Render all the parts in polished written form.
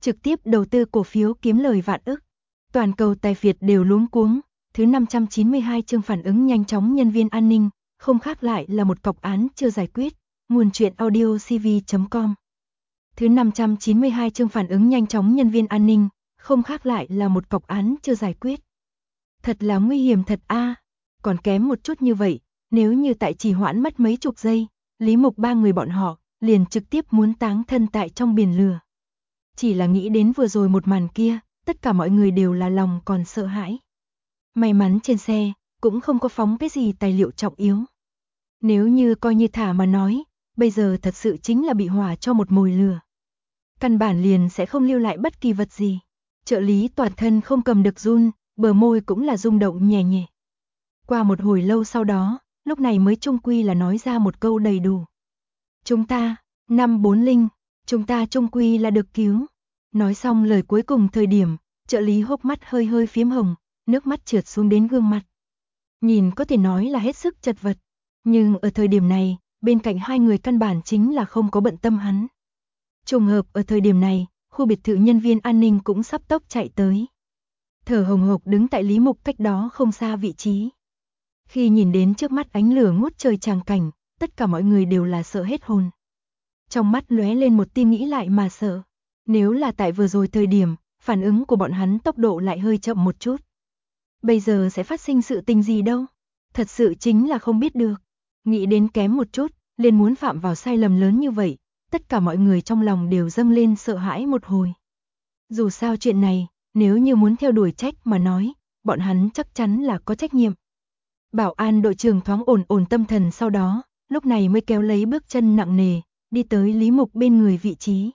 trực tiếp đầu tư cổ phiếu kiếm lời vạn ức. Toàn cầu tài phiệt đều luống cuống. Thứ 592 chương phản ứng nhanh chóng nhân viên an ninh, không khác lại là một cọc án chưa giải quyết. Nguồn truyện audio cv.com. Thứ 592 chương phản ứng nhanh chóng nhân viên an ninh, không khác lại là một cọc án chưa giải quyết. Thật là nguy hiểm thật a. Còn kém một chút như vậy, nếu như tại trì hoãn mất mấy chục giây, Lý Mục ba người bọn họ liền trực tiếp muốn táng thân tại trong biển lửa. Chỉ là nghĩ đến vừa rồi một màn kia, tất cả mọi người đều là lòng còn sợ hãi. May mắn trên xe cũng không có phóng cái gì tài liệu trọng yếu. Nếu như coi như thả mà nói, bây giờ thật sự chính là bị hỏa cho một mồi lửa. Căn bản liền sẽ không lưu lại bất kỳ vật gì. Trợ lý toàn thân không cầm được run, bờ môi cũng là rung động nhẹ nhẹ. Qua một hồi lâu sau đó, lúc này mới chung quy là nói ra một câu đầy đủ. Chúng ta, 540, chúng ta chung quy là được cứu. Nói xong lời cuối cùng thời điểm, trợ lý hốc mắt hơi hơi phiếm hồng, nước mắt trượt xuống đến gương mặt. Nhìn có thể nói là hết sức chật vật, nhưng ở thời điểm này, bên cạnh hai người căn bản chính là không có bận tâm hắn. Trùng hợp ở thời điểm này, khu biệt thự nhân viên an ninh cũng sắp tốc chạy tới. Thở hồng hộc đứng tại Lý Mục cách đó không xa vị trí. Khi nhìn đến trước mắt ánh lửa ngút trời tràng cảnh, tất cả mọi người đều là sợ hết hồn. Trong mắt lóe lên một tia nghĩ lại mà sợ. Nếu là tại vừa rồi thời điểm, phản ứng của bọn hắn tốc độ lại hơi chậm một chút. Bây giờ sẽ phát sinh sự tình gì đâu. Thật sự chính là không biết được. Nghĩ đến kém một chút, liền muốn phạm vào sai lầm lớn như vậy. Tất cả mọi người trong lòng đều dâng lên sợ hãi một hồi. Dù sao chuyện này, nếu như muốn theo đuổi trách mà nói, bọn hắn chắc chắn là có trách nhiệm. Bảo an đội trưởng thoáng ổn tâm thần sau đó, lúc này mới kéo lấy bước chân nặng nề, đi tới Lý Mục bên người vị trí.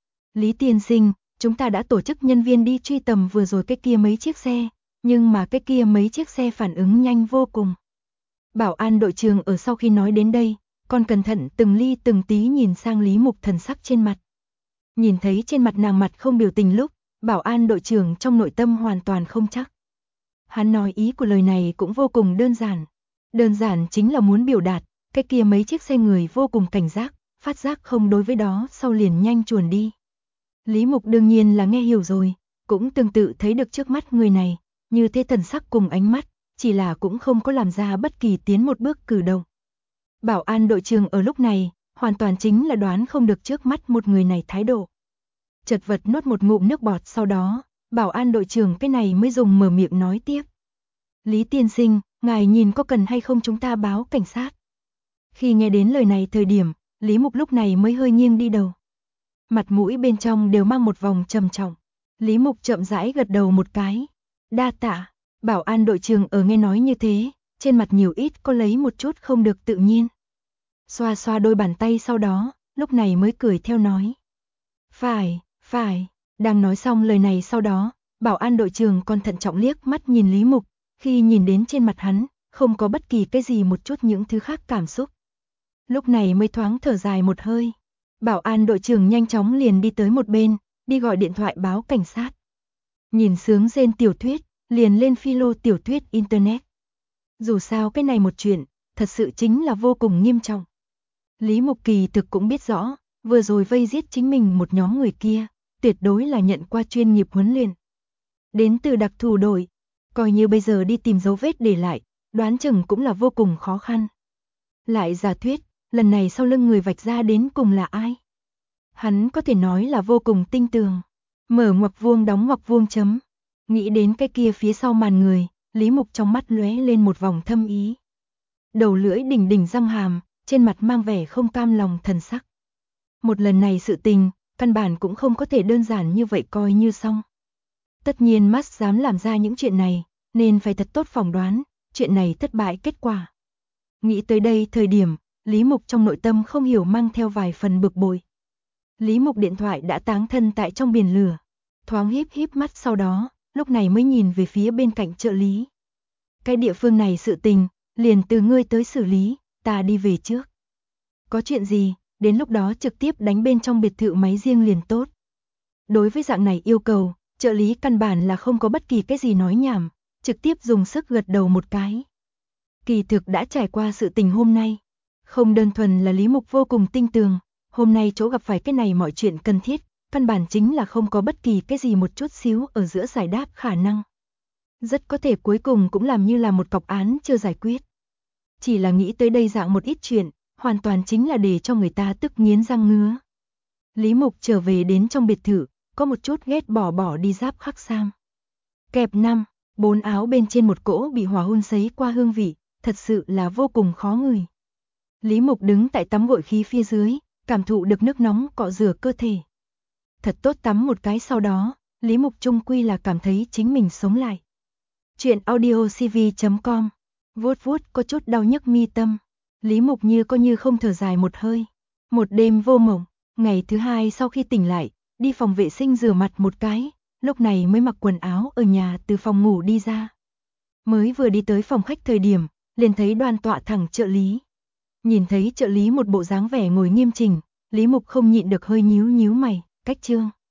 Lý tiên sinh, chúng ta đã tổ chức nhân viên đi truy tầm vừa rồi cái kia mấy chiếc xe, nhưng mà cái kia mấy chiếc xe phản ứng nhanh vô cùng. Bảo an đội trưởng ở sau khi nói đến đây, còn cẩn thận từng ly từng tí nhìn sang Lý Mục thần sắc trên mặt. Nhìn thấy trên mặt nàng mặt không biểu tình lúc, bảo an đội trưởng trong nội tâm hoàn toàn không chắc. Hắn nói ý của lời này cũng vô cùng đơn giản. Đơn giản chính là muốn biểu đạt, cái kia mấy chiếc xe người vô cùng cảnh giác, phát giác không đối với đó sau liền nhanh chuồn đi. Lý Mục đương nhiên là nghe hiểu rồi, cũng tương tự thấy được trước mắt người này, như thế thần sắc cùng ánh mắt, chỉ là cũng không có làm ra bất kỳ tiến một bước cử động. Bảo an đội trưởng ở lúc này, hoàn toàn chính là đoán không được trước mắt một người này thái độ. Chật vật nuốt một ngụm nước bọt sau đó, bảo an đội trưởng cái này mới dùng mở miệng nói tiếp. Lý tiên sinh, ngài nhìn có cần hay không chúng ta báo cảnh sát. Khi nghe đến lời này thời điểm, Lý Mục lúc này mới hơi nghiêng đi đầu. Mặt mũi bên trong đều mang một vòng trầm trọng. Lý Mục chậm rãi gật đầu một cái. Đa tạ, bảo an đội trưởng ở nghe nói như thế, trên mặt nhiều ít có lấy một chút không được tự nhiên. Xoa xoa đôi bàn tay sau đó, lúc này mới cười theo nói. Phải, đang nói xong lời này sau đó, bảo an đội trưởng còn thận trọng liếc mắt nhìn Lý Mục, khi nhìn đến trên mặt hắn, không có bất kỳ cái gì một chút những thứ khác cảm xúc. Lúc này mới thoáng thở dài một hơi. Bảo an đội trưởng nhanh chóng liền đi tới một bên, đi gọi điện thoại báo cảnh sát. Nhìn sướng rên tiểu thuyết, liền lên philo tiểu thuyết internet. Dù sao cái này một chuyện, thật sự chính là vô cùng nghiêm trọng. Lý Mục kỳ thực cũng biết rõ, vừa rồi vây giết chính mình một nhóm người kia, tuyệt đối là nhận qua chuyên nghiệp huấn luyện. Đến từ đặc thù đội, coi như bây giờ đi tìm dấu vết để lại, đoán chừng cũng là vô cùng khó khăn. Lại giả thuyết, lần này sau lưng người vạch ra đến cùng là ai? Hắn có thể nói là vô cùng tinh tường. Mở ngoặc vuông đóng ngoặc vuông chấm. Nghĩ đến cái kia phía sau màn người, Lý Mục trong mắt lóe lên một vòng thâm ý. Đầu lưỡi đỉnh đỉnh răng hàm, trên mặt mang vẻ không cam lòng thần sắc. Một lần này sự tình, căn bản cũng không có thể đơn giản như vậy coi như xong. Tất nhiên mắt dám làm ra những chuyện này, nên phải thật tốt phỏng đoán, chuyện này thất bại kết quả. Nghĩ tới đây thời điểm, Lý Mục trong nội tâm không hiểu mang theo vài phần bực bội. Lý Mục điện thoại đã táng thân tại trong biển lửa, thoáng híp mắt sau đó, lúc này mới nhìn về phía bên cạnh trợ lý. Cái địa phương này sự tình, liền từ ngươi tới xử lý, ta đi về trước. Có chuyện gì, đến lúc đó trực tiếp đánh bên trong biệt thự máy riêng liền tốt. Đối với dạng này yêu cầu, trợ lý căn bản là không có bất kỳ cái gì nói nhảm, trực tiếp dùng sức gật đầu một cái. Kỳ thực đã trải qua sự tình hôm nay, không đơn thuần là Lý Mục vô cùng tinh tường, hôm nay chỗ gặp phải cái này mọi chuyện cần thiết, căn bản chính là không có bất kỳ cái gì một chút xíu ở giữa giải đáp khả năng. Rất có thể cuối cùng cũng làm như là một cọc án chưa giải quyết. Chỉ là nghĩ tới đây dạng một ít chuyện, hoàn toàn chính là để cho người ta tức nghiến răng ngứa. Lý Mục trở về đến trong biệt thự, có một chút ghét bỏ đi giáp khắc sam. Kẹp 5, 4 áo bên trên một cỗ bị hỏa hun sấy qua hương vị, thật sự là vô cùng khó ngửi. Lý Mục đứng tại tắm gội khí phía dưới, cảm thụ được nước nóng cọ rửa cơ thể. Thật tốt tắm một cái sau đó, Lý Mục chung quy là cảm thấy chính mình sống lại. Chuyện audiocv.com, vuốt vuốt có chút đau nhức mi tâm. Lý Mục như có như không thở dài một hơi. Một đêm vô mộng, ngày thứ hai sau khi tỉnh lại, đi phòng vệ sinh rửa mặt một cái, lúc này mới mặc quần áo ở nhà từ phòng ngủ đi ra. Mới vừa đi tới phòng khách thời điểm, liền thấy Đoan tọa thẳng trợ lý. Nhìn thấy trợ lý một bộ dáng vẻ ngồi nghiêm chỉnh, Lý Mục không nhịn được hơi nhíu nhíu mày, cách Trương